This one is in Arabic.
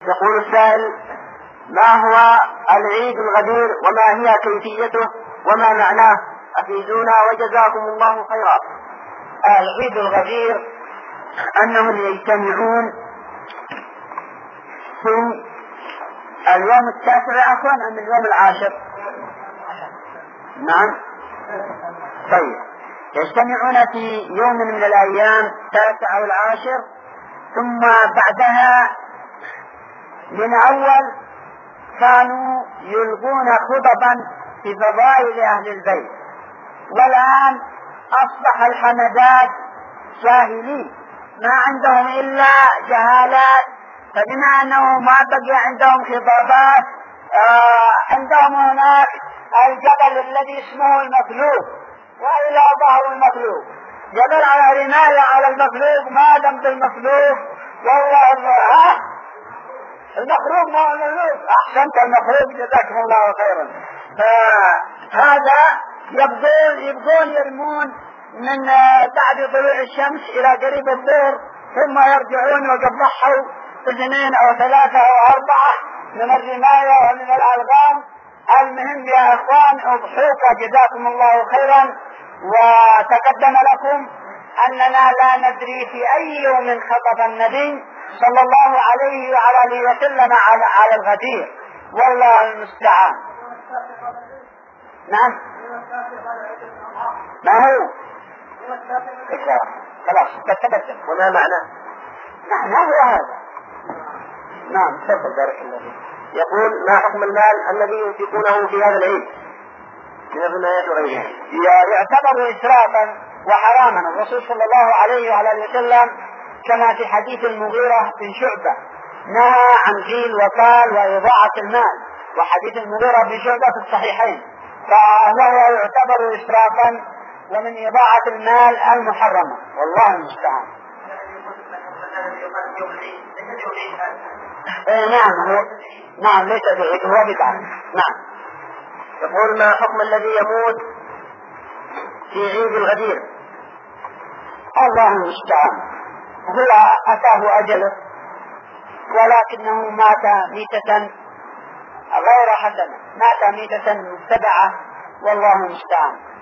يقول السائل: ما هو العيد الغدير وما هي كيفيته وما معناه؟ أفيدونا وجزاكم الله خيرا. العيد الغدير أنهم يجتمعون في اليوم 9 أم اليوم 10؟ نعم، طيب، يجتمعون في يوم من الأيام 9 أو 10، ثم بعدها من أول كانوا يلقون خطبا في فضائل أهل البيت، والآن أصبح الحمدات جاهلين، ما عندهم إلا جهالات، فبما أنه ما بقي عندهم خطابات عندهم هناك الجبل الذي اسمه المخلوق، وإلى ظهر المخلوق، جبل على رماية على المخلوق، ما دمت المخلوق والله المخلوق ما هو المخلوق، أحسنت المخلوق جزاكم الله خيرا. فهذا يبدون يرمون من بعد طلوع الشمس إلى قريب الظهر، ثم يرجعون وقد ضحوا 2 أو 3 أو 4 من الرماية ومن الألغام. المهم يا إخوان اضحوك جزاكم الله خيرا. وتقدم لكم أننا لا ندري في أي يوم خطب النبي صلى الله عليه وعلى آله وسلم على الغدير، والله المستعان. نعم، ما هو خلاص تتبدل. وما معناه؟ نعم، ما هو هذا؟ نعم، تفضل بارك الله فيك. يقول: ما حكم المال الذي ينفقونه في هذا العيد من الرمايات وغيرها؟ يعتبر إسرافا وحراما. الرسول صلى الله عليه وعلى آله وسلم كما في حديث المغيرة بن شعبة نهى عن قيل وقال وإضاعة المال، وحديث المغيرة بن شعبة في الصحيحين، فهو يعتبر إسرافا ومن إضاعة المال المحرمة، والله المستعان. نعم ليس بعيد، هو بدعة. نعم. يقول: ما حكم الذي يموت في عيد الغدير؟ الله المستعان، هو أتاه أجله ولكنه مات ميتة غير حسنة، مات ميتة متبعة، والله المستعان.